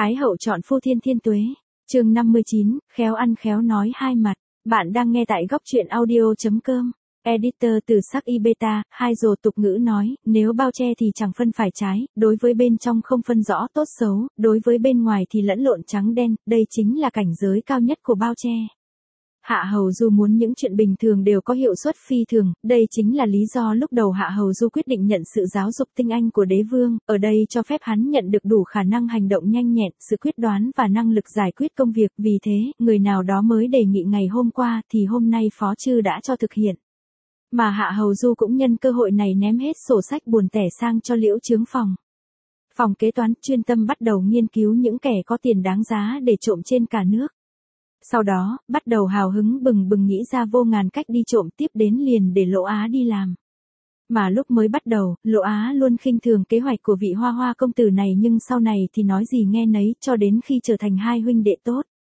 Thái hậu chọn phu thiên thiên tuế. Chương 59, khéo ăn khéo nói hai mặt. Bạn đang nghe tại góc truyện audio.com. Editor từ sắc y beta, hai rồ tục ngữ nói, nếu bao che thì chẳng phân phải trái, đối với bên trong không phân rõ tốt xấu, đối với bên ngoài thì lẫn lộn trắng đen, đây chính là cảnh giới cao nhất của bao che. Hạ Hầu Du muốn những chuyện bình thường đều có hiệu suất phi thường, đây chính là lý do lúc đầu Hạ Hầu Du quyết định nhận sự giáo dục tinh anh của đế vương, ở đây cho phép hắn nhận được đủ khả năng hành động nhanh nhẹn, sự quyết đoán và năng lực giải quyết công việc, vì thế, người nào đó mới đề nghị ngày hôm qua thì hôm nay Phó Chư đã cho thực hiện. Mà Hạ Hầu Du cũng nhân cơ hội này ném hết sổ sách buồn tẻ sang cho Liễu Chướng Phòng. Phòng kế toán chuyên tâm bắt đầu nghiên cứu những kẻ có tiền đáng giá để trộm trên cả nước. Sau đó, bắt đầu hào hứng bừng bừng nghĩ ra vô ngàn cách đi trộm, tiếp đến liền để Lỗ Á đi làm. Mà lúc mới bắt đầu, Lỗ Á luôn khinh thường kế hoạch của vị Hoa Hoa công tử này, nhưng sau này thì nói gì nghe nấy, cho đến khi trở thành hai huynh đệ tốt.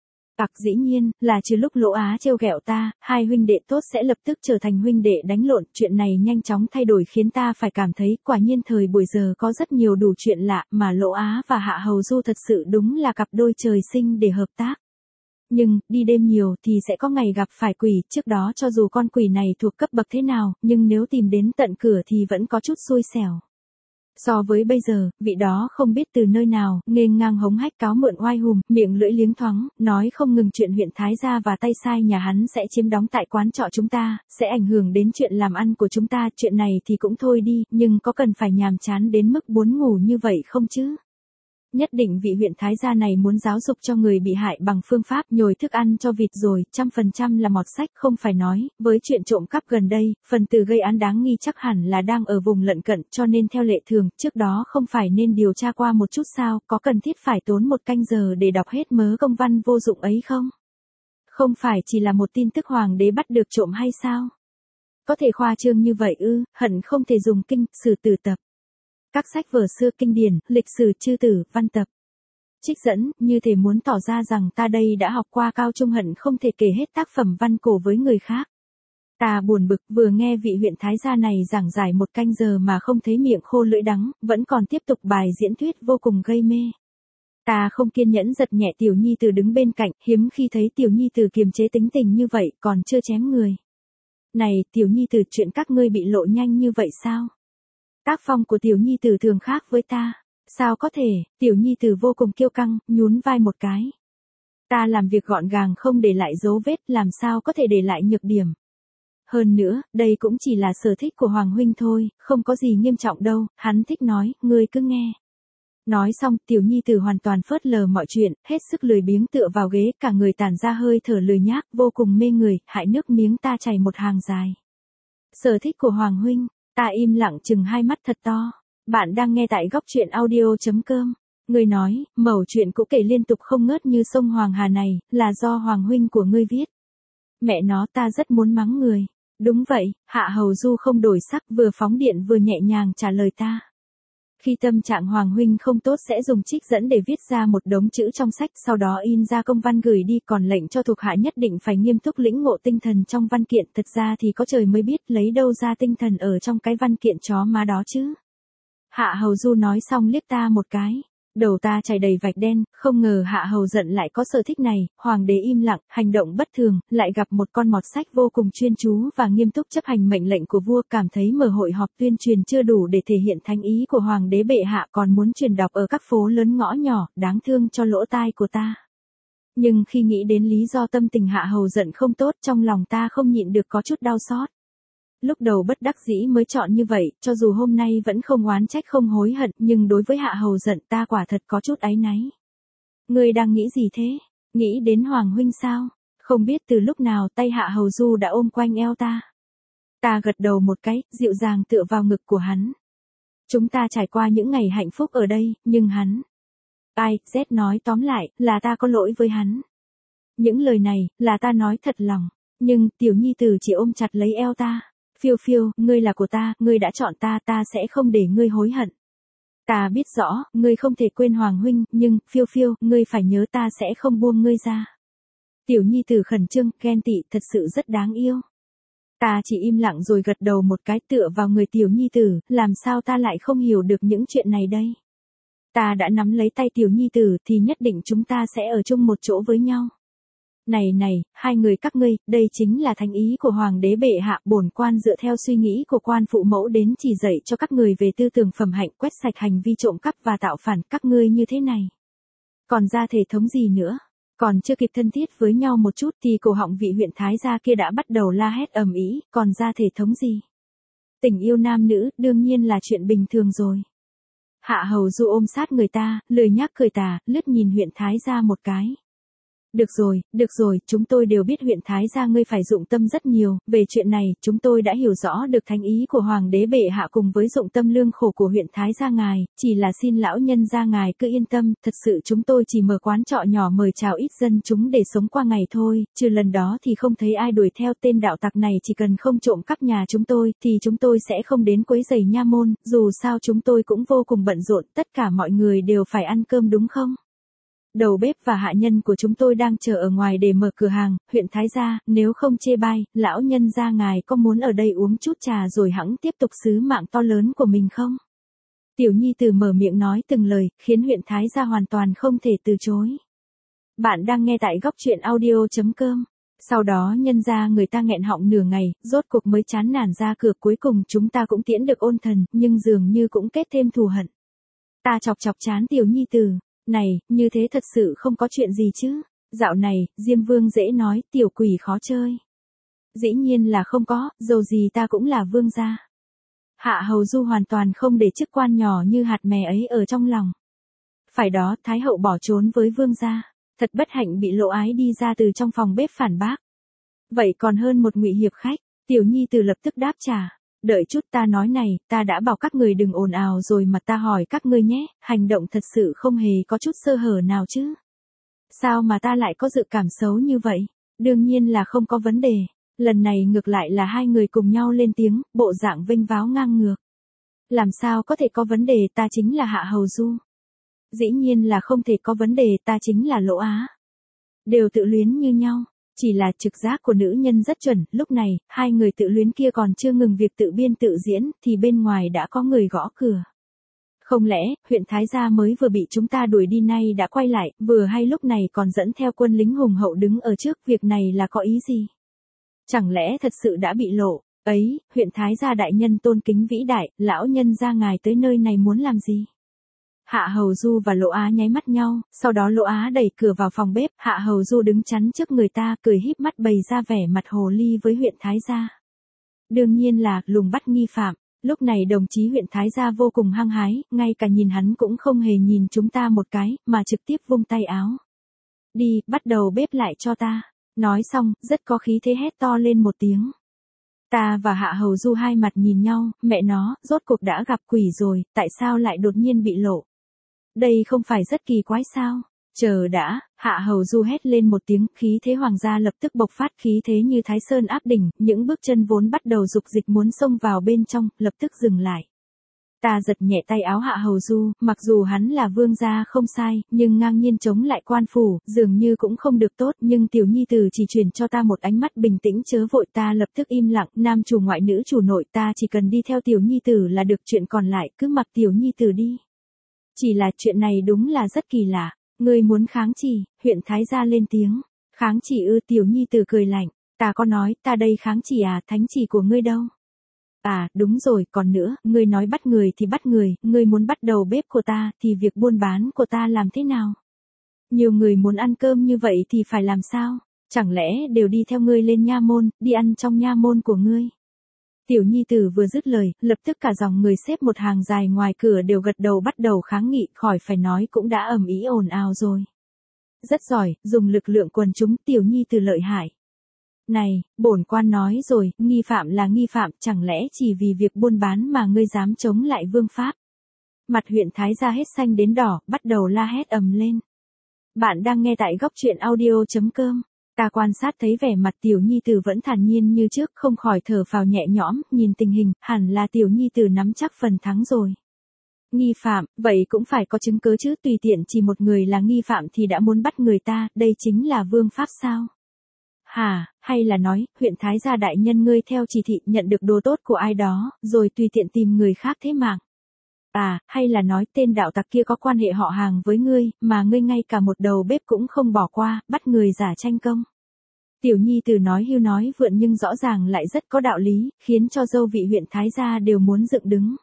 Dĩ nhiên, là trừ lúc Lỗ Á trêu ghẹo ta, hai huynh đệ tốt sẽ lập tức trở thành huynh đệ đánh lộn, chuyện này nhanh chóng thay đổi khiến ta phải cảm thấy, quả nhiên thời buổi giờ có rất nhiều đủ chuyện lạ, mà Lỗ Á và Hạ Hầu Du thật sự đúng là cặp đôi trời sinh để hợp tác. Nhưng, đi đêm nhiều thì sẽ có ngày gặp phải quỷ, trước đó cho dù con quỷ này thuộc cấp bậc thế nào, nhưng nếu tìm đến tận cửa thì vẫn có chút xui xẻo. So với bây giờ, vị đó không biết từ nơi nào, nghênh ngang hống hách cáo mượn oai hùm, miệng lưỡi liếng thoáng, nói không ngừng chuyện huyện Thái Gia và tay sai nhà hắn sẽ chiếm đóng tại quán trọ chúng ta, sẽ ảnh hưởng đến chuyện làm ăn của chúng ta, chuyện này thì cũng thôi đi, nhưng có cần phải nhàm chán đến mức buồn ngủ như vậy không chứ? Nhất định vị huyện Thái Gia này muốn giáo dục cho người bị hại bằng phương pháp nhồi thức ăn cho vịt rồi, 100% là mọt sách, không phải nói, với chuyện trộm cắp gần đây, phần tử gây án đáng nghi chắc hẳn là đang ở vùng lân cận, cho nên theo lệ thường, trước đó không phải nên điều tra qua một chút sao, có cần thiết phải tốn một canh giờ để đọc hết mớ công văn vô dụng ấy không? Không phải chỉ là một tin tức hoàng đế bắt được trộm hay sao? Có thể khoa trương như vậy ư, hận không thể dùng kinh, sử tử tập. Các sách vở xưa kinh điển, lịch sử chư tử, văn tập. Trích dẫn, như thể muốn tỏ ra rằng ta đây đã học qua cao trung, hận không thể kể hết tác phẩm văn cổ với người khác. Ta buồn bực, vừa nghe vị huyện Thái Gia này giảng giải một canh giờ mà không thấy miệng khô lưỡi đắng, vẫn còn tiếp tục bài diễn thuyết vô cùng gây mê. Ta không kiên nhẫn giật nhẹ Tiểu Nhi Tử đứng bên cạnh, hiếm khi thấy Tiểu Nhi Tử kiềm chế tính tình như vậy, còn chưa chém người. Này, Tiểu Nhi Tử, chuyện các ngươi bị lộ nhanh như vậy sao? Tác phong của Tiểu Nhi Tử thường khác với ta. Sao có thể? Tiểu Nhi Tử vô cùng kiêu căng, nhún vai một cái. Ta làm việc gọn gàng không để lại dấu vết, làm sao có thể để lại nhược điểm. Hơn nữa, đây cũng chỉ là sở thích của Hoàng huynh thôi, không có gì nghiêm trọng đâu, hắn thích nói, ngươi cứ nghe. Nói xong, Tiểu Nhi Tử hoàn toàn phớt lờ mọi chuyện, hết sức lười biếng tựa vào ghế, cả người tản ra hơi thở lười nhác, vô cùng mê người, hại nước miếng ta chảy một hàng dài. Sở thích của Hoàng huynh. Ta im lặng chừng hai mắt thật to. Bạn đang nghe tại góc truyện audio.com. Người nói, mẩu chuyện cũ kể liên tục không ngớt như sông Hoàng Hà này, là do Hoàng huynh của ngươi viết. Mẹ nó, ta rất muốn mắng người. Đúng vậy, Hạ Hầu Du không đổi sắc, vừa phóng điện vừa nhẹ nhàng trả lời ta. Khi tâm trạng Hoàng huynh không tốt sẽ dùng trích dẫn để viết ra một đống chữ trong sách, sau đó in ra công văn gửi đi, còn lệnh cho thuộc hạ nhất định phải nghiêm túc lĩnh ngộ tinh thần trong văn kiện, thật ra thì có trời mới biết lấy đâu ra tinh thần ở trong cái văn kiện chó má đó chứ. Hạ Hầu Du nói xong liếc ta một cái. Đầu ta chảy đầy vạch đen, không ngờ Hạ Hầu giận lại có sở thích này, Hoàng đế im lặng, hành động bất thường, lại gặp một con mọt sách vô cùng chuyên chú và nghiêm túc chấp hành mệnh lệnh của vua, cảm thấy mở hội họp tuyên truyền chưa đủ để thể hiện thánh ý của Hoàng đế bệ hạ, còn muốn truyền đọc ở các phố lớn ngõ nhỏ, đáng thương cho lỗ tai của ta. Nhưng khi nghĩ đến lý do tâm tình Hạ Hầu giận không tốt, trong lòng ta không nhịn được có chút đau xót. Lúc đầu bất đắc dĩ mới chọn như vậy, cho dù hôm nay vẫn không oán trách không hối hận, nhưng đối với Hạ Hầu giận ta quả thật có chút áy náy. Ngươi đang nghĩ gì thế? Nghĩ đến Hoàng huynh sao? Không biết từ lúc nào tay Hạ Hầu Du đã ôm quanh eo ta. Ta gật đầu một cái, dịu dàng tựa vào ngực của hắn. Chúng ta trải qua những ngày hạnh phúc ở đây, nhưng hắn... Ai, Z nói tóm lại, là ta có lỗi với hắn. Những lời này, là ta nói thật lòng, nhưng Tiểu Nhi Tử chỉ ôm chặt lấy eo ta. Phiêu phiêu, ngươi là của ta, ngươi đã chọn ta, ta sẽ không để ngươi hối hận. Ta biết rõ, ngươi không thể quên Hoàng huynh, nhưng, phiêu phiêu, ngươi phải nhớ ta sẽ không buông ngươi ra. Tiểu Nhi Tử khẩn trương, ghen tị, thật sự rất đáng yêu. Ta chỉ im lặng rồi gật đầu một cái tựa vào người Tiểu Nhi Tử, làm sao ta lại không hiểu được những chuyện này đây. Ta đã nắm lấy tay tiểu nhi tử thì nhất định chúng ta sẽ ở chung một chỗ với nhau. Này, hai người các ngươi, đây chính là thánh ý của hoàng đế bệ hạ, bổn quan dựa theo suy nghĩ của quan phụ mẫu đến chỉ dạy cho các người về tư tưởng phẩm hạnh, quét sạch hành vi trộm cắp và tạo phản, các ngươi như thế này. Còn ra thể thống gì nữa? Còn chưa kịp thân thiết với nhau một chút thì cổ họng vị huyện thái gia kia đã bắt đầu la hét ầm ĩ, còn ra thể thống gì? Tình yêu nam nữ, đương nhiên là chuyện bình thường rồi. Hạ Hầu Du ôm sát người ta, lười nhác cười tà, lướt nhìn huyện thái gia một cái. Được rồi, chúng tôi đều biết huyện thái gia ngươi phải dụng tâm rất nhiều, về chuyện này, chúng tôi đã hiểu rõ được thánh ý của hoàng đế bệ hạ cùng với dụng tâm lương khổ của huyện thái gia ngài, chỉ là xin lão nhân gia ngài cứ yên tâm, thật sự chúng tôi chỉ mở quán trọ nhỏ mời chào ít dân chúng để sống qua ngày thôi, trừ lần đó thì không thấy ai đuổi theo tên đạo tặc này, chỉ cần không trộm cắp nhà chúng tôi, thì chúng tôi sẽ không đến quấy rầy nha môn, dù sao chúng tôi cũng vô cùng bận rộn, tất cả mọi người đều phải ăn cơm đúng không? Đầu bếp và hạ nhân của chúng tôi đang chờ ở ngoài để mở cửa hàng, huyện thái gia, nếu không chê bai, lão nhân gia ngài có muốn ở đây uống chút trà rồi hẵng tiếp tục sứ mạng to lớn của mình không? Tiểu nhi tử mở miệng nói từng lời, khiến huyện thái gia hoàn toàn không thể từ chối. Bạn đang nghe tại góc truyện audio.com. Sau đó nhân ra người ta nghẹn họng nửa ngày, rốt cuộc mới chán nản ra cửa, cuối cùng chúng ta cũng tiễn được ôn thần, nhưng dường như cũng kết thêm thù hận. Ta chọc chán tiểu nhi tử. Này, như thế thật sự không có chuyện gì chứ? Dạo này, Diêm Vương dễ nói, tiểu quỷ khó chơi. Dĩ nhiên là không có, dầu gì ta cũng là vương gia. Hạ Hầu Du hoàn toàn không để chức quan nhỏ như hạt mè ấy ở trong lòng. Phải đó, Thái hậu bỏ trốn với vương gia. Thật bất hạnh bị Lộ Ái đi ra từ trong phòng bếp phản bác. Vậy còn hơn một ngụy hiệp khách, tiểu nhi từ lập tức đáp trả. Đợi chút, ta nói này, ta đã bảo các người đừng ồn ào rồi mà, ta hỏi các ngươi nhé, hành động thật sự không hề có chút sơ hở nào chứ? Sao mà ta lại có dự cảm xấu như vậy? Đương nhiên là không có vấn đề. Lần này ngược lại là hai người cùng nhau lên tiếng, bộ dạng vênh váo ngang ngược. Làm sao có thể có vấn đề, ta chính là Hạ Hầu Du. Dĩ nhiên là không thể có vấn đề, ta chính là Lỗ Á. Đều tự luyến như nhau. Chỉ là trực giác của nữ nhân rất chuẩn, lúc này, hai người tự luyến kia còn chưa ngừng việc tự biên tự diễn, thì bên ngoài đã có người gõ cửa. Không lẽ, huyện Thái Gia mới vừa bị chúng ta đuổi đi nay đã quay lại, vừa hay lúc này còn dẫn theo quân lính hùng hậu đứng ở trước, việc này là có ý gì? Chẳng lẽ thật sự đã bị lộ? Ấy, huyện Thái Gia đại nhân tôn kính vĩ đại, lão nhân gia ngài tới nơi này muốn làm gì? Hạ Hầu Du và Lỗ Á nháy mắt nhau, sau đó Lỗ Á đẩy cửa vào phòng bếp, Hạ Hầu Du đứng chắn trước người ta, cười híp mắt bày ra vẻ mặt hồ ly với huyện Thái Gia. Đương nhiên là lùng bắt nghi phạm. Lúc này đồng chí huyện Thái Gia vô cùng hăng hái, ngay cả nhìn hắn cũng không hề nhìn chúng ta một cái, mà trực tiếp vung tay áo. Đi, bắt đầu bếp lại cho ta. Nói xong, rất có khí thế hét to lên một tiếng. Ta và Hạ Hầu Du hai mặt nhìn nhau, mẹ nó, rốt cuộc đã gặp quỷ rồi, tại sao lại đột nhiên bị lộ? Đây không phải rất kỳ quái sao? Chờ đã, Hạ Hầu Du hét lên một tiếng, khí thế hoàng gia lập tức bộc phát, khí thế như Thái Sơn áp đỉnh, những bước chân vốn bắt đầu dục dịch muốn xông vào bên trong, lập tức dừng lại. Ta giật nhẹ tay áo Hạ Hầu Du, mặc dù hắn là vương gia không sai, nhưng ngang nhiên chống lại quan phủ, dường như cũng không được tốt, nhưng tiểu nhi tử chỉ truyền cho ta một ánh mắt bình tĩnh chớ vội, ta lập tức im lặng, nam chủ ngoại nữ chủ nội, ta chỉ cần đi theo tiểu nhi tử là được, chuyện còn lại cứ mặc tiểu nhi tử đi. Chỉ là chuyện này đúng là rất kỳ lạ, ngươi muốn kháng chỉ, huyện Thái Gia lên tiếng, kháng chỉ ư? Tiểu nhi tử cười lạnh, ta có nói, ta đây kháng chỉ à, thánh chỉ của ngươi đâu? À, đúng rồi, còn nữa, ngươi nói bắt người thì bắt người, ngươi muốn bắt đầu bếp của ta, thì việc buôn bán của ta làm thế nào? Nhiều người muốn ăn cơm như vậy thì phải làm sao? Chẳng lẽ đều đi theo ngươi lên nha môn, đi ăn trong nha môn của ngươi? Tiểu nhi tử vừa dứt lời, lập tức cả dòng người xếp một hàng dài ngoài cửa đều gật đầu bắt đầu kháng nghị, khỏi phải nói cũng đã ầm ĩ ồn ào rồi. Rất giỏi, dùng lực lượng quần chúng, tiểu nhi tử lợi hại. Này, bổn quan nói rồi, nghi phạm là nghi phạm, chẳng lẽ chỉ vì việc buôn bán mà ngươi dám chống lại vương pháp? Mặt huyện Thái Gia hết xanh đến đỏ, bắt đầu la hét ầm lên. Bạn đang nghe tại góc truyện audio.com. Ta quan sát thấy vẻ mặt tiểu nhi tử vẫn thản nhiên như trước, không khỏi thở phào nhẹ nhõm, nhìn tình hình, hẳn là tiểu nhi tử nắm chắc phần thắng rồi. Nghi phạm, vậy cũng phải có chứng cứ chứ, tùy tiện chỉ một người là nghi phạm thì đã muốn bắt người ta, đây chính là vương pháp sao? Hả, hay là nói, huyện Thái Gia đại nhân ngươi theo chỉ thị nhận được đồ tốt của ai đó, rồi tùy tiện tìm người khác thế mạng? À, hay là nói tên đạo tặc kia có quan hệ họ hàng với ngươi, mà ngươi ngay cả một đầu bếp cũng không bỏ qua, bắt người giả tranh công. Tiểu nhi tử nói hưu nói vượn nhưng rõ ràng lại rất có đạo lý, khiến cho dâu vị huyện Thái gia đều muốn dựng đứng.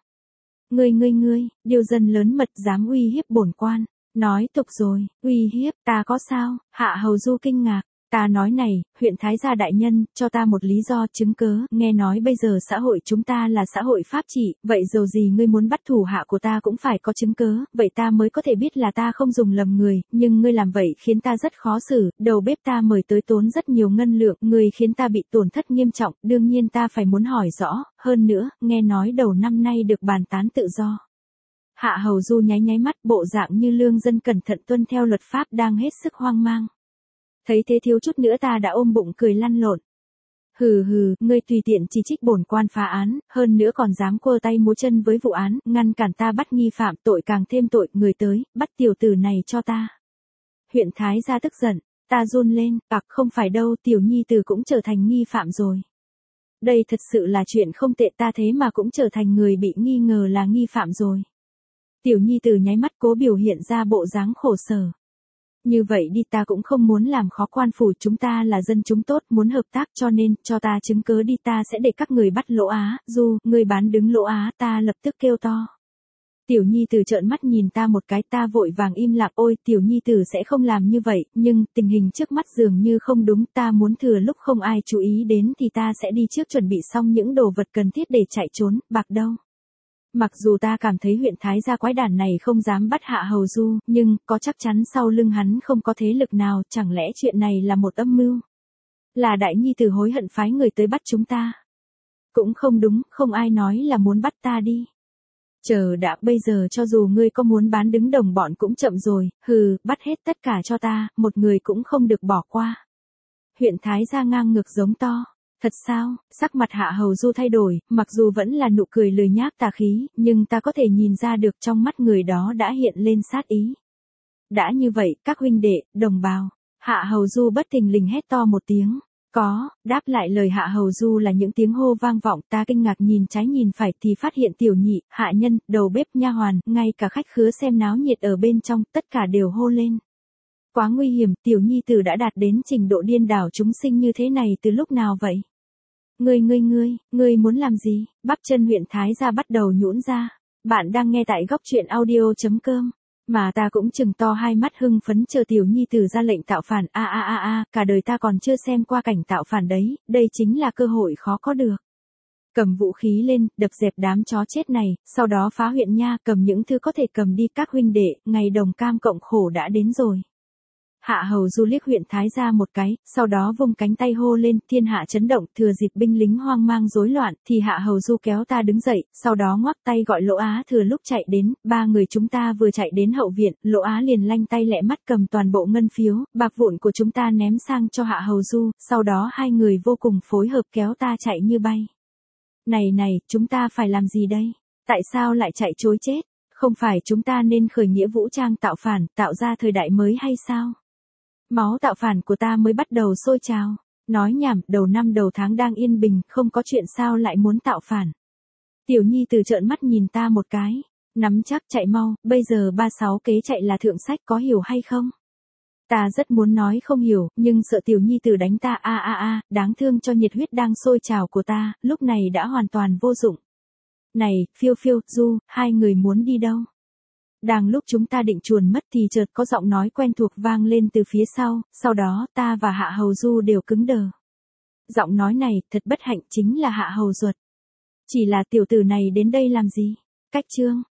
Ngươi, điều dân lớn mật dám uy hiếp bổn quan. Nói tục rồi, uy hiếp, ta có sao? Hạ Hầu Du kinh ngạc. Ta nói này, huyện Thái gia đại nhân, cho ta một lý do chứng cớ, nghe nói bây giờ xã hội chúng ta là xã hội pháp trị, vậy dầu gì ngươi muốn bắt thủ hạ của ta cũng phải có chứng cớ, vậy ta mới có thể biết là ta không dùng lầm người, nhưng ngươi làm vậy khiến ta rất khó xử, đầu bếp ta mời tới tốn rất nhiều ngân lượng, ngươi khiến ta bị tổn thất nghiêm trọng, đương nhiên ta phải muốn hỏi rõ, hơn nữa, nghe nói đầu năm nay được bàn tán tự do. Hạ Hầu Du nháy mắt bộ dạng như lương dân cẩn thận tuân theo luật pháp đang hết sức hoang mang. Thấy thế thiếu chút nữa ta đã ôm bụng cười lăn lộn. Hừ, ngươi tùy tiện chỉ trích bổn quan phá án, hơn nữa còn dám quơ tay múa chân với vụ án, ngăn cản ta bắt nghi phạm, tội càng thêm tội, người tới, bắt tiểu tử này cho ta. Huyện Thái gia tức giận, ta run lên, không phải đâu, tiểu nhi tử cũng trở thành nghi phạm rồi. Đây thật sự là chuyện không tệ, ta thế mà cũng trở thành người bị nghi ngờ là nghi phạm rồi. Tiểu nhi tử nháy mắt cố biểu hiện ra bộ dáng khổ sở. Như vậy đi, ta cũng không muốn làm khó quan phủ, chúng ta là dân chúng tốt, muốn hợp tác, cho nên, cho ta chứng cớ đi, ta sẽ để các người bắt Lỗ Á, Du, người bán đứng Lỗ Á, ta lập tức kêu to. Tiểu nhi tử trợn mắt nhìn ta một cái, ta vội vàng im lặng, ôi, tiểu nhi tử sẽ không làm như vậy, nhưng, tình hình trước mắt dường như không đúng, ta muốn thừa lúc không ai chú ý đến thì ta sẽ đi trước chuẩn bị xong những đồ vật cần thiết để chạy trốn, bạc đâu. Mặc dù ta cảm thấy huyện Thái gia quái đản này không dám bắt Hạ Hầu Du, nhưng, có chắc chắn sau lưng hắn không có thế lực nào, chẳng lẽ chuyện này là một âm mưu? Là đại nhi tử hối hận phái người tới bắt chúng ta? Cũng không đúng, không ai nói là muốn bắt ta đi. Chờ đã, bây giờ cho dù ngươi có muốn bán đứng đồng bọn cũng chậm rồi, bắt hết tất cả cho ta, một người cũng không được bỏ qua. Huyện Thái gia ngang ngược giống to. Thật sao? Sắc mặt Hạ Hầu Du thay đổi, mặc dù vẫn là nụ cười lười nhác tà khí, nhưng ta có thể nhìn ra được trong mắt người đó đã hiện lên sát ý. Đã như vậy, các huynh đệ, đồng bào. Hạ Hầu Du bất thình lình hét to một tiếng. Có, đáp lại lời Hạ Hầu Du là những tiếng hô vang vọng, ta kinh ngạc nhìn trái nhìn phải thì phát hiện tiểu nhị, hạ nhân, đầu bếp, nha hoàn, ngay cả khách khứa xem náo nhiệt ở bên trong, tất cả đều hô lên. Quá nguy hiểm, tiểu nhi tử đã đạt đến trình độ điên đảo chúng sinh như thế này từ lúc nào vậy? Ngươi muốn làm gì? Bắp chân huyện Thái gia bắt đầu nhũn ra. Bạn đang nghe tại góc truyện audio.com. Mà ta cũng trừng to hai mắt hưng phấn chờ tiểu nhi tử ra lệnh tạo phản. Cả đời ta còn chưa xem qua cảnh tạo phản đấy, đây chính là cơ hội khó có được. Cầm vũ khí lên, đập dẹp đám chó chết này, sau đó phá huyện nha, cầm những thứ có thể cầm đi, các huynh đệ, ngày đồng cam cộng khổ đã đến rồi. Hạ Hầu Du liếc huyện Thái gia một cái, sau đó vung cánh tay hô lên, thiên hạ chấn động, thừa dịp binh lính hoang mang rối loạn, thì Hạ Hầu Du kéo ta đứng dậy, sau đó ngoắc tay gọi Lỗ Á thừa lúc chạy đến, ba người chúng ta vừa chạy đến hậu viện, Lỗ Á liền lanh tay lẹ mắt cầm toàn bộ ngân phiếu, bạc vụn của chúng ta ném sang cho Hạ Hầu Du, sau đó hai người vô cùng phối hợp kéo ta chạy như bay. Này, chúng ta phải làm gì đây? Tại sao lại chạy trối chết? Không phải chúng ta nên khởi nghĩa vũ trang tạo phản, tạo ra thời đại mới hay sao? Máu tạo phản của ta mới bắt đầu sôi trào. Nói nhảm, đầu năm đầu tháng đang yên bình, không có chuyện sao lại muốn tạo phản. Tiểu nhi từ trợn mắt nhìn ta một cái. Nắm chắc chạy mau, bây giờ 36 kế chạy là thượng sách, có hiểu hay không? Ta rất muốn nói không hiểu, nhưng sợ tiểu nhi tử đánh ta đáng thương cho nhiệt huyết đang sôi trào của ta, lúc này đã hoàn toàn vô dụng. Này, Phiêu, Du, hai người muốn đi đâu? Đang lúc chúng ta định chuồn mất thì chợt có giọng nói quen thuộc vang lên từ phía sau đó ta và Hạ Hầu Du đều cứng đờ. Giọng nói này, thật bất hạnh, chính là Hạ Hầu Duật. Chỉ là tiểu tử này đến đây làm gì? Cách chương.